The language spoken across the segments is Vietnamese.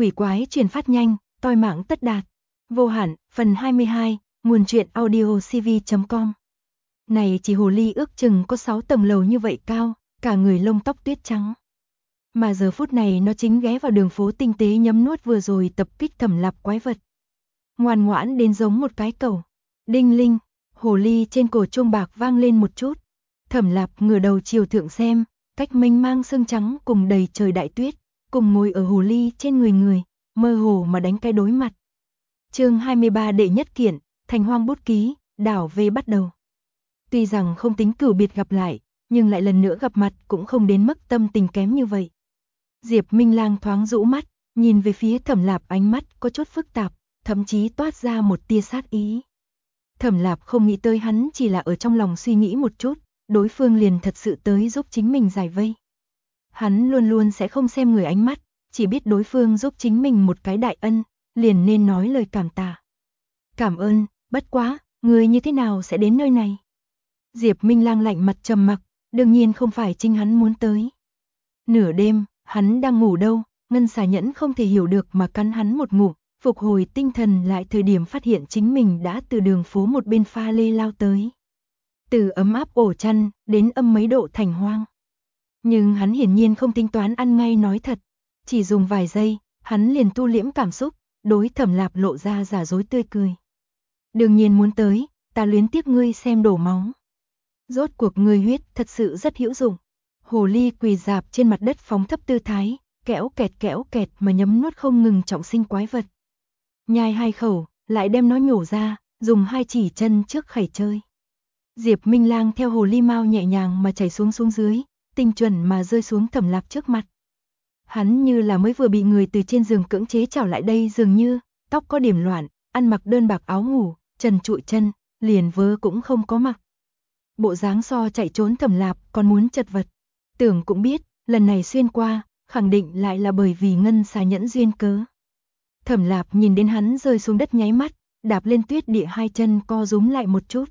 quỷ quái truyền phát nhanh, toi mạng tất đạt. Vô hạn, phần 22, nguồn truyện audio cv.com. Này chỉ hồ ly ước chừng có 6 tầng lầu như vậy cao, cả người lông tóc tuyết trắng. Mà giờ phút này nó chính ghé vào đường phố tinh tế nhấm nuốt vừa rồi tập kích Thẩm Lạp quái vật. Ngoan ngoãn đến giống một cái cầu. Đinh linh, hồ ly trên cổ chuông bạc vang lên một chút. Thẩm Lạp ngửa đầu chiều thượng xem, cách mênh mang sương trắng cùng đầy trời đại tuyết, cùng ngồi ở hồ ly trên người, mơ hồ mà đánh cái đối mặt. Chương 23 đệ nhất kiện, Thành Hoang bút ký, đảo về bắt đầu. Tuy rằng không tính cửu biệt gặp lại, nhưng lại lần nữa gặp mặt cũng không đến mức tâm tình kém như vậy. Diệp Minh Lang thoáng rũ mắt, nhìn về phía Thẩm Lạp, ánh mắt có chút phức tạp, thậm chí toát ra một tia sát ý. Thẩm Lạp không nghĩ tới hắn chỉ là ở trong lòng suy nghĩ một chút, đối phương liền thật sự tới giúp chính mình giải vây. Hắn luôn luôn sẽ không xem người ánh mắt, chỉ biết đối phương giúp chính mình một cái đại ân, liền nên nói lời cảm tạ. Cảm ơn, bất quá, người như thế nào sẽ đến nơi này? Diệp Minh Lang lạnh mặt trầm mặc, đương nhiên không phải chính hắn muốn tới. Nửa đêm, hắn đang ngủ đâu, Ngân Xà Nhẫn không thể hiểu được mà cắn hắn một ngụm, phục hồi tinh thần lại thời điểm phát hiện chính mình đã từ đường phố một bên pha lê lao tới. Từ ấm áp ổ chăn đến âm mấy độ Thành Hoang. Nhưng hắn hiển nhiên không tính toán ăn ngay nói thật, chỉ dùng vài giây, hắn liền tu liễm cảm xúc, đối Thẩm Lạp lộ ra giả dối tươi cười. Đương nhiên muốn tới, ta luyến tiếc ngươi xem đổ máu. Rốt cuộc ngươi huyết thật sự rất hữu dụng. Hồ ly quỳ rạp trên mặt đất phóng thấp tư thái, kẽo kẹt mà nhấm nuốt không ngừng trọng sinh quái vật. Nhai 2 khẩu, lại đem nó nhổ ra, dùng 2 chỉ chân trước khẩy chơi. Diệp Minh Lang theo hồ ly mao nhẹ nhàng mà chảy xuống dưới, tinh chuẩn mà rơi xuống Thẩm Lạp trước mặt. Hắn như là mới vừa bị người từ trên giường cưỡng chế trảo lại đây dường như, tóc có điểm loạn, ăn mặc đơn bạc áo ngủ, trần trụi chân, liền vớ cũng không có mặc. Bộ dáng so chạy trốn Thẩm Lạp còn muốn chật vật. Tưởng cũng biết, lần này xuyên qua, khẳng định lại là bởi vì Ngân Xà Nhẫn duyên cớ. Thẩm Lạp nhìn đến hắn rơi xuống đất nháy mắt, đạp lên tuyết địa 2 chân co rúm lại một chút.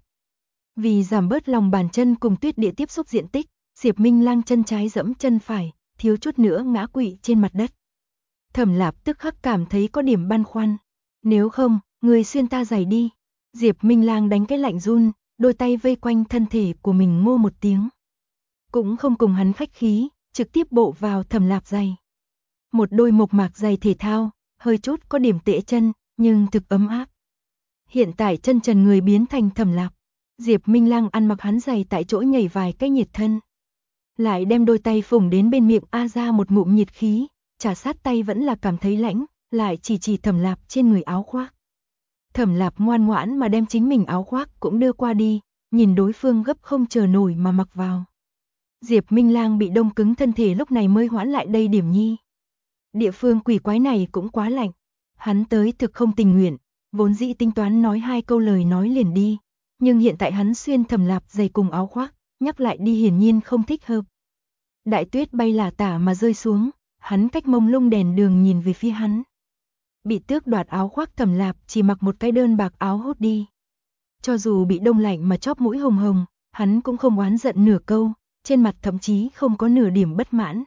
Vì giảm bớt lòng bàn chân cùng tuyết địa tiếp xúc diện tích, Diệp Minh Lang chân trái giẫm chân phải, thiếu chút nữa ngã quỵ trên mặt đất. Thẩm Lạp tức khắc cảm thấy có điểm băn khoăn. Nếu không, người xuyên ta giày đi. Diệp Minh Lang đánh cái lạnh run, đôi tay vây quanh thân thể của mình ngô một tiếng. Cũng không cùng hắn khách khí, trực tiếp bộ vào Thẩm Lạp giày. Một đôi mộc mạc giày thể thao, hơi chút có điểm tễ chân, nhưng thực ấm áp. Hiện tại chân trần người biến thành Thẩm Lạp. Diệp Minh Lang ăn mặc hắn giày tại chỗ nhảy vài cái nhiệt thân. Lại đem đôi tay phủng đến bên miệng a ra một ngụm nhiệt khí, trả sát tay vẫn là cảm thấy lạnh, lại chỉ Thẩm Lạp trên người áo khoác. Thẩm Lạp ngoan ngoãn mà đem chính mình áo khoác cũng đưa qua đi, nhìn đối phương gấp không chờ nổi mà mặc vào. Diệp Minh Lang bị đông cứng thân thể lúc này mới hoãn lại đây điểm nhi. Địa phương quỷ quái này cũng quá lạnh, hắn tới thực không tình nguyện, vốn dĩ tính toán nói 2 câu lời nói liền đi, nhưng hiện tại hắn xuyên Thẩm Lạp giày cùng áo khoác, nhắc lại đi hiển nhiên không thích hợp. Đại tuyết bay lả tả mà rơi xuống, hắn cách mông lung đèn đường nhìn về phía hắn. Bị tước đoạt áo khoác Thẩm Lạp chỉ mặc một cái đơn bạc áo hốt đi. Cho dù bị đông lạnh mà chóp mũi hồng hồng, hắn cũng không oán giận nửa câu, trên mặt thậm chí không có nửa điểm bất mãn.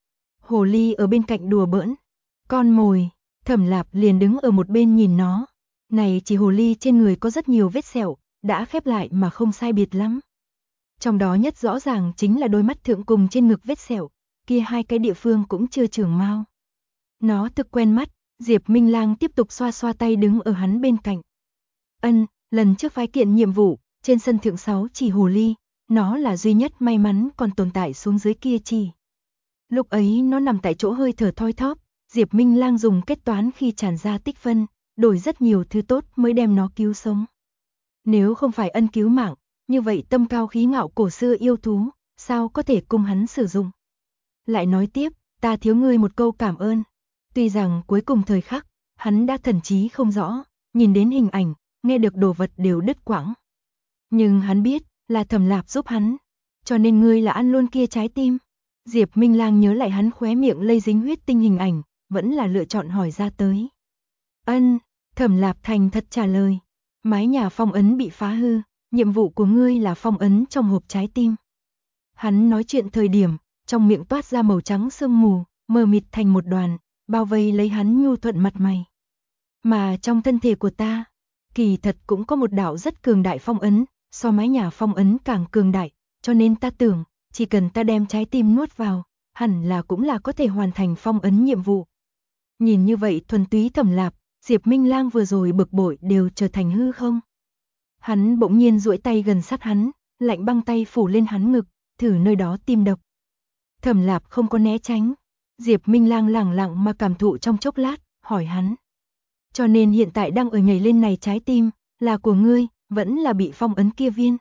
Hồ ly ở bên cạnh đùa bỡn. Con mồi, Thẩm Lạp liền đứng ở một bên nhìn nó. Này chỉ hồ ly trên người có rất nhiều vết sẹo, đã khép lại mà không sai biệt lắm. Trong đó nhất rõ ràng chính là đôi mắt thượng cùng trên ngực vết sẹo, kia 2 cái địa phương cũng chưa trưởng mau. Nó thực quen mắt, Diệp Minh Lang tiếp tục xoa xoa tay đứng ở hắn bên cạnh. Lần trước phái kiện nhiệm vụ, trên sân thượng 6 chỉ hồ ly, nó là duy nhất may mắn còn tồn tại xuống dưới kia chỉ. Lúc ấy nó nằm tại chỗ hơi thở thoi thóp, Diệp Minh Lang dùng kết toán khi tràn ra tích phân, đổi rất nhiều thứ tốt mới đem nó cứu sống. Nếu không phải ân cứu mạng, như vậy tâm cao khí ngạo cổ xưa yêu thú, sao có thể cùng hắn sử dụng. Lại nói tiếp, ta thiếu ngươi một câu cảm ơn. Tuy rằng cuối cùng thời khắc, hắn đã thần trí không rõ, nhìn đến hình ảnh, nghe được đồ vật đều đứt quãng. Nhưng hắn biết, là Thẩm Lạp giúp hắn, cho nên ngươi là ăn luôn kia trái tim. Diệp Minh Lang nhớ lại hắn khóe miệng lây dính huyết tinh hình ảnh, vẫn là lựa chọn hỏi ra tới. Thẩm Lạp thành thật trả lời. Mái nhà phong ấn bị phá hư, nhiệm vụ của ngươi là phong ấn trong hộp trái tim. Hắn nói chuyện thời điểm, trong miệng toát ra màu trắng sương mù, mờ mịt thành một đoàn, bao vây lấy hắn nhu thuận mặt mày. Mà trong thân thể của ta, kỳ thật cũng có một đạo rất cường đại phong ấn, so mái nhà phong ấn càng cường đại, cho nên ta tưởng, chỉ cần ta đem trái tim nuốt vào, hẳn là cũng là có thể hoàn thành phong ấn nhiệm vụ. Nhìn như vậy thuần túy Thẩm Lạp, Diệp Minh Lang vừa rồi bực bội đều trở thành hư không. Hắn bỗng nhiên duỗi tay gần sát hắn, lạnh băng tay phủ lên hắn ngực, thử nơi đó tim đập. Thẩm Lạp không có né tránh, Diệp Minh Lang lẳng lặng mà cảm thụ trong chốc lát, hỏi hắn. Cho nên hiện tại đang ở nhảy lên này trái tim, là của ngươi, vẫn là bị phong ấn kia viên.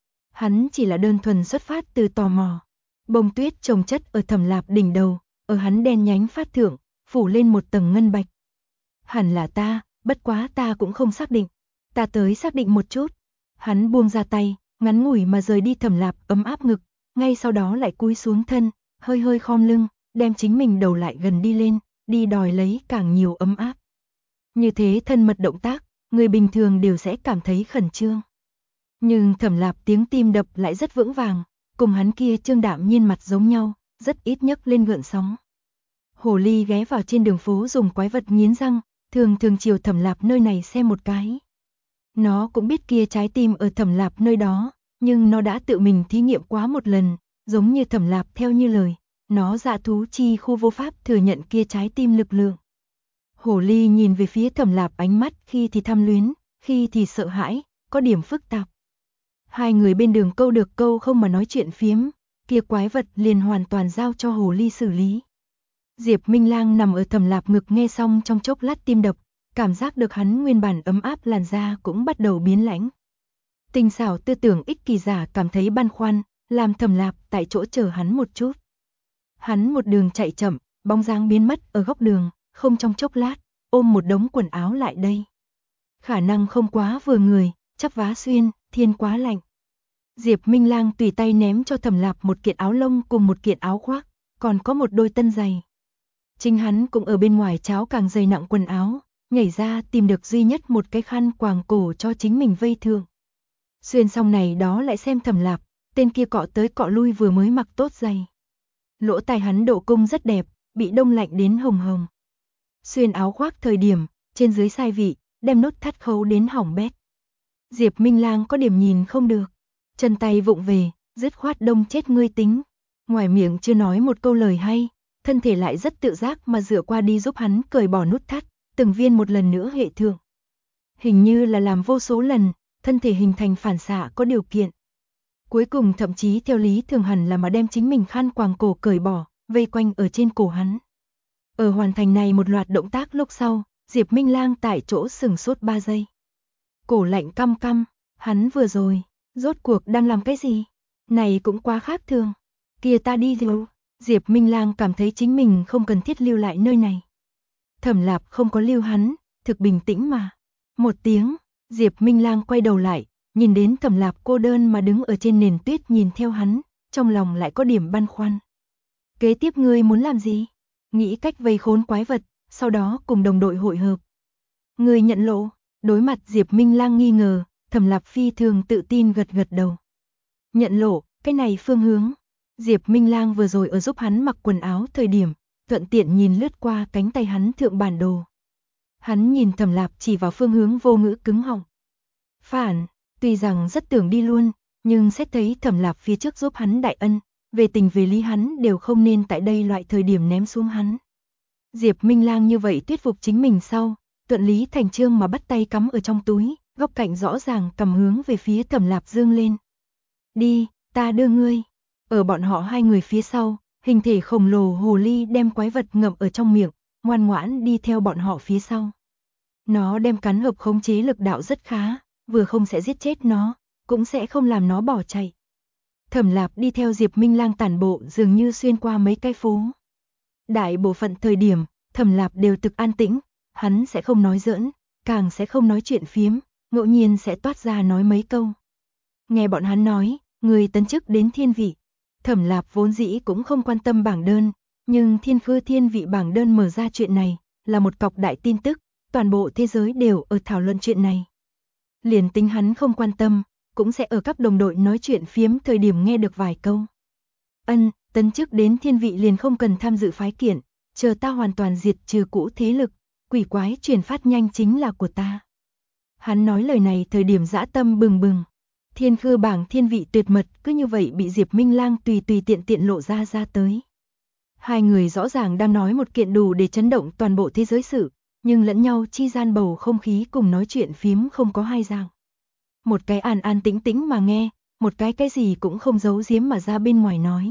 Hắn chỉ là đơn thuần xuất phát từ tò mò. Bông tuyết chồng chất ở Thẩm Lạp đỉnh đầu, ở hắn đen nhánh phát thượng, phủ lên một tầng ngân bạch. Hẳn là ta, bất quá ta cũng không xác định. Ta tới xác định một chút. Hắn buông ra tay, ngắn ngủi mà rời đi Thẩm Lạp ấm áp ngực, ngay sau đó lại cúi xuống thân, hơi hơi khom lưng, đem chính mình đầu lại gần đi lên, đi đòi lấy càng nhiều ấm áp. Như thế thân mật động tác, người bình thường đều sẽ cảm thấy khẩn trương. Nhưng Thẩm Lạp tiếng tim đập lại rất vững vàng, cùng hắn kia trương đạm nhiên mặt giống nhau, rất ít nhấc lên gợn sóng. Hồ ly ghé vào trên đường phố dùng quái vật nghiến răng, thường chiều Thẩm Lạp nơi này xem một cái. Nó cũng biết kia trái tim ở Thẩm Lạp nơi đó, nhưng nó đã tự mình thí nghiệm quá một lần, giống như Thẩm Lạp theo như lời, nó dạ thú chi khu vô pháp thừa nhận kia trái tim lực lượng. Hồ ly nhìn về phía Thẩm Lạp ánh mắt khi thì tham luyến, khi thì sợ hãi, có điểm phức tạp. Hai người bên đường câu được câu không mà nói chuyện phiếm, kia quái vật liền hoàn toàn giao cho hồ ly xử lý. Diệp Minh Lang nằm ở Thẩm Lạp ngực nghe xong trong chốc lát tim đập, cảm giác được hắn nguyên bản ấm áp làn da cũng bắt đầu biến lãnh. Tinh xảo tư tưởng ích kỳ giả cảm thấy băn khoăn, làm Thẩm Lạp tại chỗ chờ hắn một chút. Hắn một đường chạy chậm, bóng dáng biến mất ở góc đường, không trong chốc lát, ôm một đống quần áo lại đây. Khả năng không quá vừa người, chắp vá xuyên, thiên quá lạnh. Diệp Minh Lang tùy tay ném cho Thẩm Lạp một kiện áo lông cùng một kiện áo khoác, còn có một đôi tân giày. Chính hắn cũng ở bên ngoài cháo càng dày nặng quần áo, nhảy ra tìm được duy nhất một cái khăn quàng cổ cho chính mình vây thượng. Xuyên xong này đó lại xem Thẩm Lạp, tên kia cọ tới cọ lui vừa mới mặc tốt giày. Lỗ tai hắn độ cung rất đẹp, bị đông lạnh đến hồng hồng. Xuyên áo khoác thời điểm, trên dưới sai vị, đem nút thắt khấu đến hỏng bét. Diệp Minh Lang có điểm nhìn không được, chân tay vụng về, dứt khoát đông chết ngươi tính. Ngoài miệng chưa nói một câu lời hay, thân thể lại rất tự giác mà dựa qua đi giúp hắn cởi bỏ nút thắt, từng viên một lần nữa hệ thượng. Hình như là làm vô số lần, thân thể hình thành phản xạ có điều kiện. Cuối cùng thậm chí theo lý thường hẳn là mà đem chính mình khăn quàng cổ cởi bỏ, vây quanh ở trên cổ hắn. Ở hoàn thành này một loạt động tác lúc sau, Diệp Minh Lang tại chỗ sừng sốt 3 giây. Cổ lạnh căm căm, hắn vừa rồi, rốt cuộc đang làm cái gì? Này cũng quá khác thường. Kìa ta đi rồi. Diệp Minh Lang cảm thấy chính mình không cần thiết lưu lại nơi này. Thẩm Lạp không có lưu hắn, thực bình tĩnh mà. Một tiếng, Diệp Minh Lang quay đầu lại, nhìn đến Thẩm Lạp cô đơn mà đứng ở trên nền tuyết nhìn theo hắn, trong lòng lại có điểm băn khoăn. Kế tiếp ngươi muốn làm gì? Nghĩ cách vây khốn quái vật, sau đó cùng đồng đội hội hợp. Ngươi nhận lộ, đối mặt Diệp Minh Lang nghi ngờ, Thẩm Lạp phi thường tự tin gật gật đầu. Nhận lộ, cái này phương hướng. Diệp Minh Lang vừa rồi ở giúp hắn mặc quần áo thời điểm, thuận tiện nhìn lướt qua cánh tay hắn thượng bản đồ. Hắn nhìn Thẩm Lạp chỉ vào phương hướng vô ngữ cứng họng. Phản, tuy rằng rất tưởng đi luôn, nhưng xét thấy Thẩm Lạp phía trước giúp hắn đại ân, về tình về lý hắn đều không nên tại đây loại thời điểm ném xuống hắn. Diệp Minh Lang như vậy thuyết phục chính mình sau, thuận lý thành chương mà bắt tay cắm ở trong túi, góc cạnh rõ ràng cầm hướng về phía Thẩm Lạp dương lên. Đi, ta đưa ngươi. Ở bọn họ hai người phía sau, hình thể khổng lồ hồ ly đem quái vật ngậm ở trong miệng, ngoan ngoãn đi theo bọn họ phía sau. Nó đem cắn hợp khống chế lực đạo rất khá, vừa không sẽ giết chết nó, cũng sẽ không làm nó bỏ chạy. Thẩm Lạp đi theo Diệp Minh Lang tản bộ dường như xuyên qua mấy cái phố. Đại bộ phận thời điểm, Thẩm Lạp đều thực an tĩnh, hắn sẽ không nói giỡn, càng sẽ không nói chuyện phiếm, ngẫu nhiên sẽ toát ra nói mấy câu. Nghe bọn hắn nói, người tấn chức đến thiên vị. Thẩm Lạp vốn dĩ cũng không quan tâm bảng đơn, nhưng thiên khư thiên vị bảng đơn mở ra chuyện này, là một cọc đại tin tức, toàn bộ thế giới đều ở thảo luận chuyện này. Liền tính hắn không quan tâm, cũng sẽ ở các đồng đội nói chuyện phiếm thời điểm nghe được vài câu. Tấn chức đến thiên vị liền không cần tham dự phái kiện, chờ ta hoàn toàn diệt trừ cũ thế lực, quỷ quái truyền phát nhanh chính là của ta. Hắn nói lời này thời điểm dã tâm bừng bừng. Thiên Khư bảng thiên vị tuyệt mật cứ như vậy bị Diệp Minh Lang tùy tiện lộ ra tới. Hai người rõ ràng đang nói một kiện đủ để chấn động toàn bộ thế giới sự, nhưng lẫn nhau chi gian bầu không khí cùng nói chuyện phím không có hai dạng. Một cái an tĩnh mà nghe, một cái gì cũng không giấu giếm mà ra bên ngoài nói.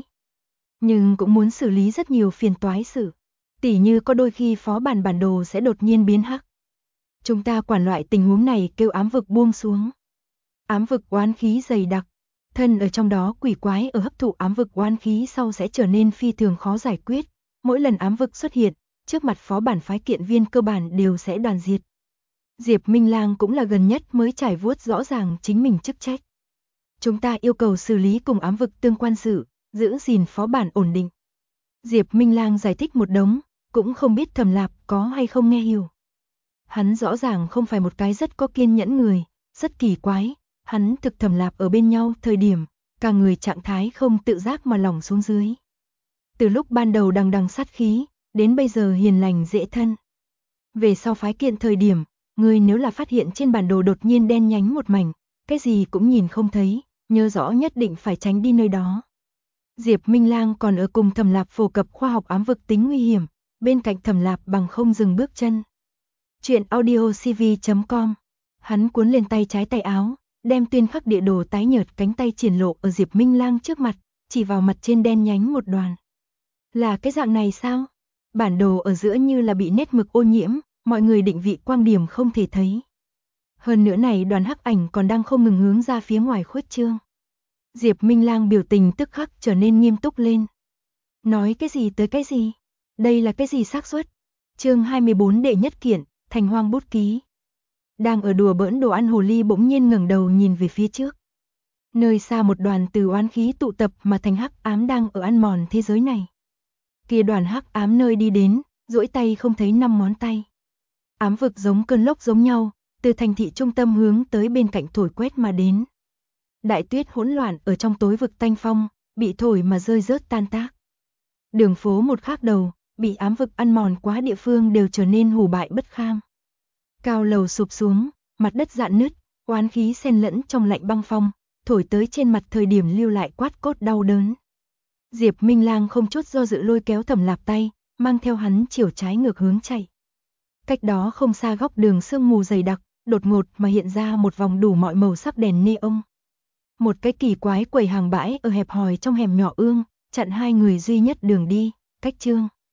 Nhưng cũng muốn xử lý rất nhiều phiền toái sự, tỉ như có đôi khi phó bản đồ sẽ đột nhiên biến hắc. Chúng ta quản loại tình huống này kêu ám vực buông xuống. Ám vực oán khí dày đặc, thân ở trong đó quỷ quái ở hấp thụ ám vực oán khí sau sẽ trở nên phi thường khó giải quyết. Mỗi lần ám vực xuất hiện, trước mặt phó bản phái kiện viên cơ bản đều sẽ đoàn diệt. Diệp Minh Lang cũng là gần nhất mới trải vuốt rõ ràng chính mình chức trách. Chúng ta yêu cầu xử lý cùng ám vực tương quan sự, giữ gìn phó bản ổn định. Diệp Minh Lang giải thích một đống, cũng không biết Thẩm Lạp có hay không nghe hiểu. Hắn rõ ràng không phải một cái rất có kiên nhẫn người, rất kỳ quái, hắn thực Thẩm Lạp ở bên nhau thời điểm, cả người trạng thái không tự giác mà lỏng xuống dưới. Từ lúc ban đầu đằng sát khí, đến bây giờ hiền lành dễ thân. Về sau phái kiện thời điểm, người nếu là phát hiện trên bản đồ đột nhiên đen nhánh một mảnh, cái gì cũng nhìn không thấy, nhớ rõ nhất định phải tránh đi nơi đó. Diệp Minh Lang còn ở cùng Thẩm Lạp phổ cập khoa học ám vực tính nguy hiểm, bên cạnh Thẩm Lạp bằng không dừng bước chân. Chuyện audiocv.com. Hắn cuốn lên tay trái tay áo, đem tuyên khắc địa đồ tái nhợt cánh tay triển lộ ở Diệp Minh Lang trước mặt, chỉ vào mặt trên đen nhánh một đoàn. Là cái dạng này sao? Bản đồ ở giữa như là bị nét mực ô nhiễm, mọi người định vị quang điểm không thể thấy. Hơn nữa này đoàn hắc ảnh còn đang không ngừng hướng ra phía ngoài khuếch trương. Diệp Minh Lang biểu tình tức khắc trở nên nghiêm túc lên. Nói cái gì tới cái gì? Đây là cái gì xác suất? Chương 24 đệ nhất kiện, Thành Hoang bút ký. Đang ở đùa bỡn đồ ăn hồ ly bỗng nhiên ngẩng đầu nhìn về phía trước. Nơi xa một đoàn từ oán khí tụ tập mà thành hắc ám đang ở ăn mòn thế giới này. Kia đoàn hắc ám nơi đi đến, duỗi tay không thấy 5 ngón tay. Ám vực giống cơn lốc giống nhau, từ thành thị trung tâm hướng tới bên cạnh thổi quét mà đến. Đại tuyết hỗn loạn ở trong tối vực tanh phong, bị thổi mà rơi rớt tan tác. Đường phố một khác đầu, bị ám vực ăn mòn quá địa phương đều trở nên hủ bại bất kham. Cao lầu sụp xuống, mặt đất rạn nứt, oán khí xen lẫn trong lạnh băng phong, thổi tới trên mặt thời điểm lưu lại quát cốt đau đớn. Diệp Minh Lang không chút do dự lôi kéo Thẩm Lạp tay, mang theo hắn chiều trái ngược hướng chạy. Cách đó không xa góc đường sương mù dày đặc, đột ngột mà hiện ra một vòng đủ mọi màu sắc đèn neon. Một cái kỳ quái quầy hàng bãi ở hẹp hòi trong hẻm nhỏ ương, chặn hai người duy nhất đường đi, cách chương.